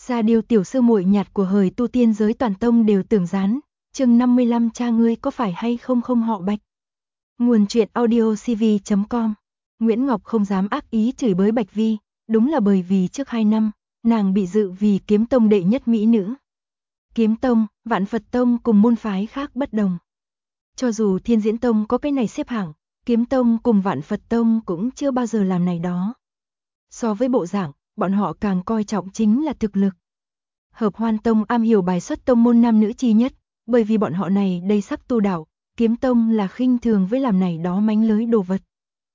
Ra điều tiểu sư muội nhạt của hời tu tiên giới toàn tông đều tưởng gián. Chương 55 cha ngươi có phải hay không không họ Bạch. Nguồn truyện audio cv.com. Nguyễn Ngọc không dám ác ý chửi bới Bạch Vi, đúng là bởi vì trước 2 năm, nàng bị dự vì kiếm tông đệ nhất mỹ nữ. Kiếm tông, Vạn Phật tông cùng môn phái khác bất đồng. Cho dù Thiên Diễn tông có cái này xếp hạng, Kiếm tông cùng Vạn Phật tông cũng chưa bao giờ làm này đó. So với bộ dạng, bọn họ càng coi trọng chính là thực lực. Hợp Hoan tông am hiểu bài xuất tông môn nam nữ chi nhất, bởi vì bọn họ này đầy sắc tu đạo, Kiếm tông là khinh thường với làm này đó mánh lới đồ vật.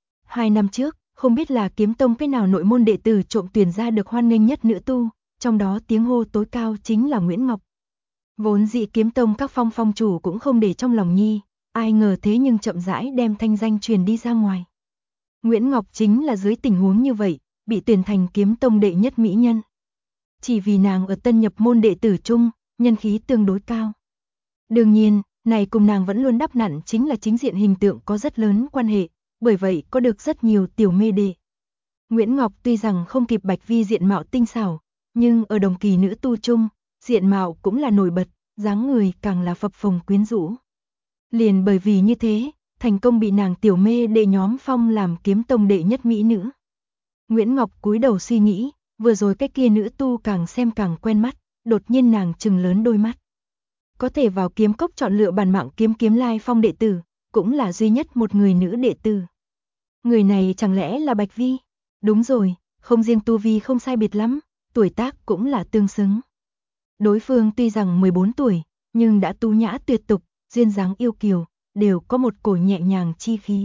2 năm trước, không biết là Kiếm tông cái nào nội môn đệ tử trộm tuyển ra được hoan nghênh nhất nữ tu, trong đó tiếng hô tối cao chính là Nguyễn Ngọc. Vốn dĩ Kiếm tông các phong chủ cũng không để trong lòng nhi, ai ngờ thế nhưng chậm rãi đem thanh danh truyền đi ra ngoài. Nguyễn Ngọc chính là dưới tình huống như vậy, bị tuyển thành Kiếm tông đệ nhất mỹ nhân. Chỉ vì nàng ở tân nhập môn đệ tử chung, nhân khí tương đối cao. Đương nhiên, này cùng nàng vẫn luôn đắp nặn chính là chính diện hình tượng có rất lớn quan hệ, bởi vậy có được rất nhiều tiểu mê đệ. Nguyễn Ngọc tuy rằng không kịp Bạch Vi diện mạo tinh xảo, nhưng ở đồng kỳ nữ tu chung, diện mạo cũng là nổi bật, dáng người càng là phập phồng quyến rũ. Liền bởi vì như thế, thành công bị nàng tiểu mê đệ nhóm phong làm Kiếm tông đệ nhất mỹ nữ. Nguyễn Ngọc cúi đầu suy nghĩ, vừa rồi cái kia nữ tu càng xem càng quen mắt, đột nhiên nàng trừng lớn đôi mắt. Có thể vào kiếm cốc chọn lựa bản mạng kiếm lai phong đệ tử, cũng là duy nhất một người nữ đệ tử. Người này chẳng lẽ là Bạch Vi? Đúng rồi, không riêng tu vi không sai biệt lắm, tuổi tác cũng là tương xứng. Đối phương tuy rằng 14 tuổi, nhưng đã tu nhã tuyệt tục, duyên dáng yêu kiều, đều có một cổ nhẹ nhàng chi khí.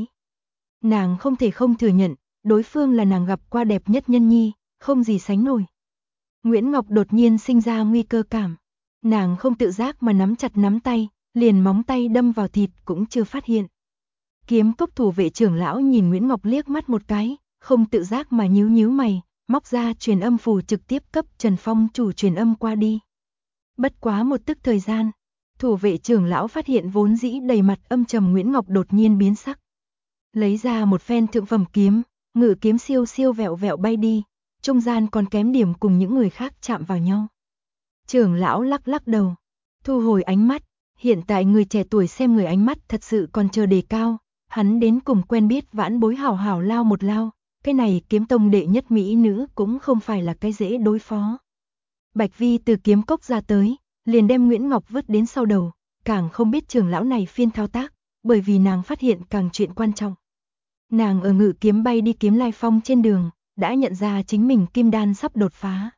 Nàng không thể không thừa nhận, đối phương là nàng gặp qua đẹp nhất nhân nhi, không gì sánh nổi. Nguyễn Ngọc đột nhiên sinh ra nguy cơ cảm. Nàng không tự giác mà nắm chặt nắm tay, liền móng tay đâm vào thịt cũng chưa phát hiện. Kiếm cốc thủ vệ trưởng lão nhìn Nguyễn Ngọc liếc mắt một cái, không tự giác mà nhíu mày, móc ra truyền âm phù trực tiếp cấp Trần Phong chủ truyền âm qua đi. Bất quá một tức thời gian, thủ vệ trưởng lão phát hiện vốn dĩ đầy mặt âm trầm Nguyễn Ngọc đột nhiên biến sắc. Lấy ra một phen thượng phẩm kiếm, ngự kiếm siêu vẹo vẹo bay đi, trung gian còn kém điểm cùng những người khác chạm vào nhau. Trưởng lão lắc đầu, thu hồi ánh mắt, hiện tại người trẻ tuổi xem người ánh mắt thật sự còn chờ đề cao, hắn đến cùng quen biết vãn bối hảo hảo lao một lao, cái này Kiếm tông đệ nhất mỹ nữ cũng không phải là cái dễ đối phó. Bạch Vi từ kiếm cốc ra tới, liền đem Nguyễn Ngọc vứt đến sau đầu, càng không biết trưởng lão này phiên thao tác, bởi vì nàng phát hiện càng chuyện quan trọng. Nàng ở ngự kiếm bay đi kiếm lai phong trên đường, đã nhận ra chính mình kim đan sắp đột phá.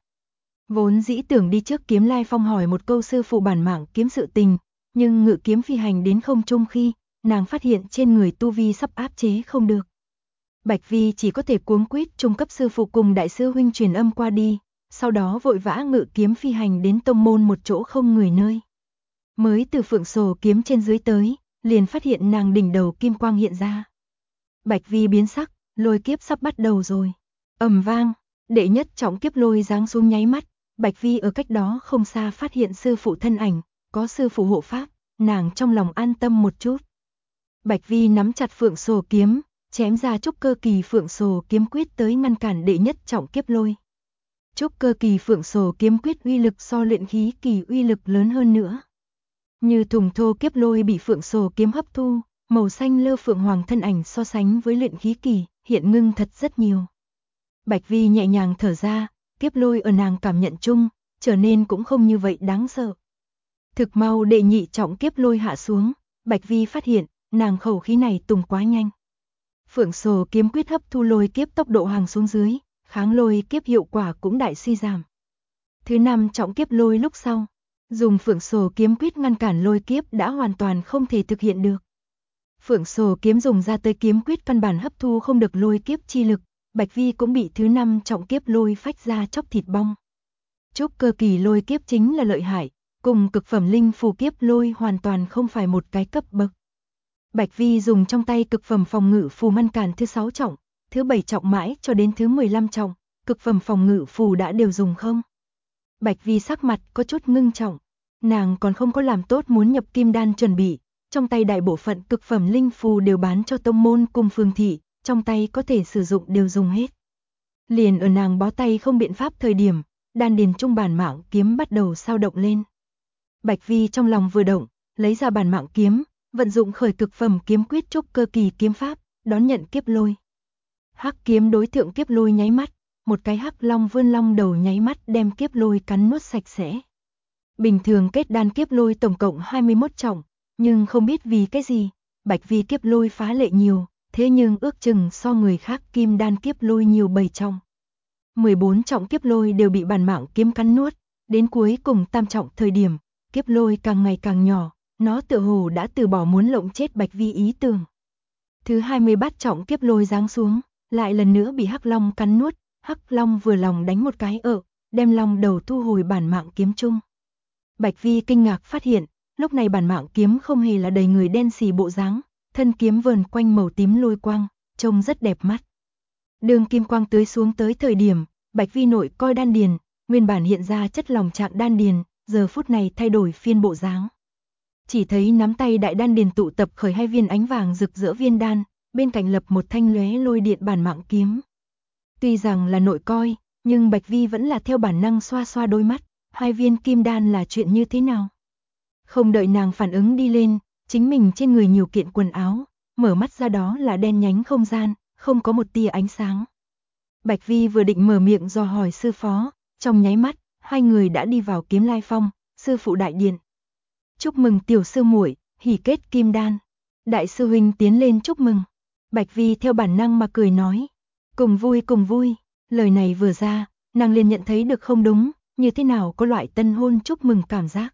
Vốn dĩ tưởng đi trước kiếm lai phong hỏi một câu sư phụ bản mạng kiếm sự tình, nhưng ngự kiếm phi hành đến không trung khi, nàng phát hiện trên người tu vi sắp áp chế không được. Bạch Vi chỉ có thể cuống quýt trung cấp sư phụ cùng đại sư huynh truyền âm qua đi, sau đó vội vã ngự kiếm phi hành đến tông môn một chỗ không người nơi. Mới từ phượng sổ kiếm trên dưới tới, liền phát hiện nàng đỉnh đầu kim quang hiện ra. Bạch Vi biến sắc, lôi kiếp sắp bắt đầu rồi. Ầm vang, đệ nhất trọng kiếp lôi giáng xuống nháy mắt, Bạch Vi ở cách đó không xa phát hiện sư phụ thân ảnh, có sư phụ hộ pháp, nàng trong lòng an tâm một chút. Bạch Vi nắm chặt phượng sổ kiếm, chém ra trúc cơ kỳ phượng sổ kiếm quyết tới ngăn cản đệ nhất trọng kiếp lôi. Trúc cơ kỳ phượng sổ kiếm quyết uy lực so luyện khí kỳ uy lực lớn hơn nữa. Như thùng thô kiếp lôi bị phượng sổ kiếm hấp thu, màu xanh lơ phượng hoàng thân ảnh so sánh với luyện khí kỳ, hiện ngưng thật rất nhiều. Bạch Vi nhẹ nhàng thở ra, kiếp lôi ở nàng cảm nhận chung, trở nên cũng không như vậy đáng sợ. Thực mau đệ nhị trọng kiếp lôi hạ xuống, Bạch Vi phát hiện, nàng khẩu khí này tùng quá nhanh. Phượng sổ kiếm quyết hấp thu lôi kiếp tốc độ hàng xuống dưới, kháng lôi kiếp hiệu quả cũng đại suy giảm. Thứ 5 trọng kiếp lôi lúc sau, dùng phượng sổ kiếm quyết ngăn cản lôi kiếp đã hoàn toàn không thể thực hiện được. Phượng sổ kiếm dùng ra tới kiếm quyết căn bản hấp thu không được lôi kiếp chi lực, Bạch Vi cũng bị thứ 5 trọng kiếp lôi phách ra chóc thịt bong. Trúc cơ kỳ lôi kiếp chính là lợi hại, cùng cực phẩm linh phù kiếp lôi hoàn toàn không phải một cái cấp bậc. Bạch Vi dùng trong tay cực phẩm phòng ngự phù ngăn cản thứ 6 trọng, thứ 7 trọng mãi cho đến thứ 15 trọng, cực phẩm phòng ngự phù đã đều dùng không. Bạch Vi sắc mặt có chút ngưng trọng, nàng còn không có làm tốt muốn nhập kim đan chuẩn bị, trong tay đại bộ phận cực phẩm linh phù đều bán cho tông môn cùng phường thị, trong tay có thể sử dụng đều dùng hết. Liền ở nàng bó tay không biện pháp thời điểm, đan điền trung bản mạng kiếm bắt đầu dao động lên. Bạch Vi trong lòng vừa động, lấy ra bản mạng kiếm, vận dụng khởi cực phẩm kiếm quyết trúc cơ kỳ kiếm pháp, đón nhận kiếp lôi. Hắc kiếm đối thượng kiếp lôi nháy mắt, một cái hắc long vươn long đầu nháy mắt đem kiếp lôi cắn nuốt sạch sẽ. Bình thường kết đan kiếp lôi tổng cộng 21 trọng, nhưng không biết vì cái gì, Bạch Vi kiếp lôi phá lệ nhiều, thế nhưng ước chừng so người khác kim đan kiếp lôi nhiều 7 trọng. 14 trọng kiếp lôi đều bị bản mạng kiếm cắn nuốt, đến cuối cùng tam trọng thời điểm, kiếp lôi càng ngày càng nhỏ, nó tựa hồ đã từ bỏ muốn lộng chết Bạch Vi ý tưởng. Thứ 23 trọng kiếp lôi giáng xuống, lại lần nữa bị hắc long cắn nuốt, hắc long vừa lòng đánh một cái đem long đầu thu hồi bản mạng kiếm chung. Bạch Vi kinh ngạc phát hiện, lúc này bản mạng kiếm không hề là đầy người đen xì bộ dáng, thân kiếm vờn quanh màu tím lôi quang, trông rất đẹp mắt. Đường kim quang tưới xuống tới thời điểm, Bạch Vi nội coi đan điền, nguyên bản hiện ra chất lòng trạng đan điền, giờ phút này thay đổi phiên bộ dáng. Chỉ thấy nắm tay đại đan điền tụ tập khởi 2 viên ánh vàng rực rỡ viên đan, bên cạnh lập một thanh lóe lôi điện bản mạng kiếm. Tuy rằng là nội coi, nhưng Bạch Vi vẫn là theo bản năng xoa xoa đôi mắt, 2 viên kim đan là chuyện như thế nào? Không đợi nàng phản ứng đi lên, chính mình trên người nhiều kiện quần áo, mở mắt ra đó là đen nhánh không gian, không có một tia ánh sáng. Bạch Vi vừa định mở miệng dò hỏi sư phó, trong nháy mắt, 2 người đã đi vào Kiếm Lai Phong, sư phụ đại điện. Chúc mừng tiểu sư muội, hỉ kết kim đan. Đại sư huynh tiến lên chúc mừng. Bạch Vi theo bản năng mà cười nói, cùng vui, lời này vừa ra, nàng liền nhận thấy được không đúng, như thế nào có loại tân hôn chúc mừng cảm giác.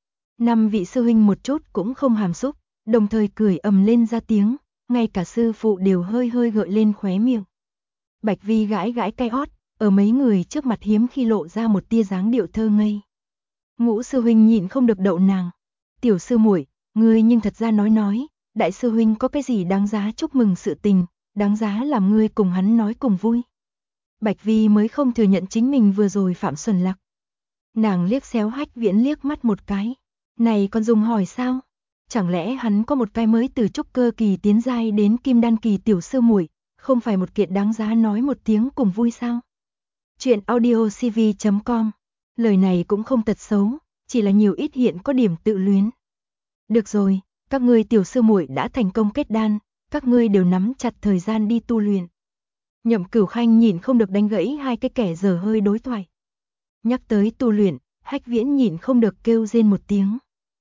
5 vị sư huynh một chút cũng không hàm xúc, đồng thời cười ầm lên ra tiếng, ngay cả sư phụ đều hơi hơi gợi lên khóe miệng. Bạch Vi gãi gãi cái hót, ở mấy người trước mặt hiếm khi lộ ra một tia dáng điệu thơ ngây. Ngũ sư huynh nhịn không được đậu nàng, tiểu sư muội, ngươi nhưng thật ra nói, đại sư huynh có cái gì đáng giá chúc mừng sự tình, đáng giá làm ngươi cùng hắn nói cùng vui. Bạch Vi mới không thừa nhận chính mình vừa rồi phạm xuẩn lạc. Nàng liếc xéo Hách Viễn liếc mắt một cái, này còn dùng hỏi sao? Chẳng lẽ hắn có một cái mới từ trúc cơ kỳ tiến giai đến kim đan kỳ tiểu sư muội, không phải một kiện đáng giá nói một tiếng cùng vui sao? Chuyện audiocv.com. Lời này cũng không tật xấu, chỉ là nhiều ít hiện có điểm tự luyến. Được rồi, các ngươi tiểu sư muội đã thành công kết đan, các ngươi đều nắm chặt thời gian đi tu luyện. Nhậm Cửu Khanh nhìn không được đánh gãy 2 cái kẻ dở hơi đối thoại. Nhắc tới tu luyện, Hách Viễn nhìn không được kêu rên một tiếng.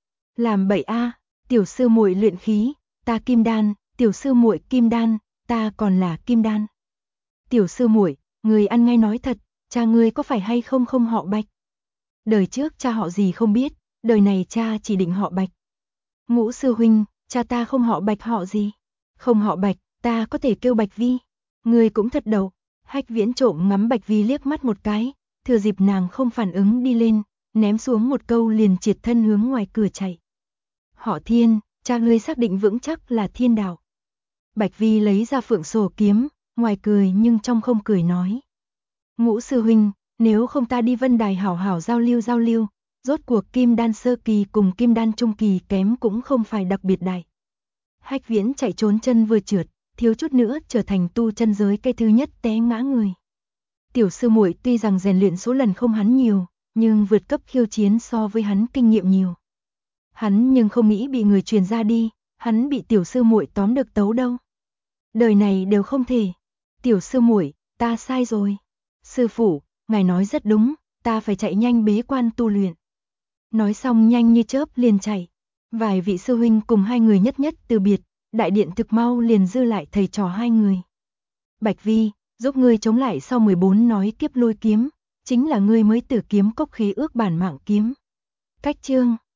Làm bậy a, tiểu sư muội luyện khí, ta kim đan, tiểu sư muội kim đan, ta còn là kim đan. Tiểu sư muội, người ăn ngay nói thật, cha ngươi có phải hay không không họ Bạch? Đời trước cha họ gì không biết, đời này cha chỉ định họ Bạch. Ngũ sư huynh, cha ta không họ Bạch họ gì? Không họ Bạch, ta có thể kêu Bạch Vi. Ngươi cũng thật đầu. Hách Viễn trộm ngắm Bạch Vi liếc mắt một cái, thừa dịp nàng không phản ứng đi lên, ném xuống một câu liền triệt thân hướng ngoài cửa chạy. Họ Thiên, cha ngươi xác định vững chắc là thiên đạo. Bạch Vi lấy ra phượng sổ kiếm, ngoài cười nhưng trong không cười nói. Ngũ sư huynh, nếu không ta đi Vân Đài hảo hảo giao lưu, rốt cuộc kim đan sơ kỳ cùng kim đan trung kỳ kém cũng không phải đặc biệt đại. Hách Viễn chạy trốn chân vừa trượt, thiếu chút nữa trở thành tu chân giới cái thứ nhất té ngã người. Tiểu sư muội tuy rằng rèn luyện số lần không hắn nhiều, nhưng vượt cấp khiêu chiến so với hắn kinh nghiệm nhiều. Hắn nhưng không nghĩ bị người truyền ra đi, hắn bị tiểu sư muội tóm được tấu đâu. Đời này đều không thể. Tiểu sư muội, ta sai rồi. Sư phụ, ngài nói rất đúng, ta phải chạy nhanh bế quan tu luyện. Nói xong nhanh như chớp liền chạy. Vài vị sư huynh cùng 2 người nhất nhất từ biệt, đại điện thực mau liền dư lại thầy trò 2 người. Bạch Vi, giúp ngươi chống lại sau 14 nói kiếp lôi kiếm, chính là ngươi mới tử kiếm cốc khí ước bản mạng kiếm. Cách chương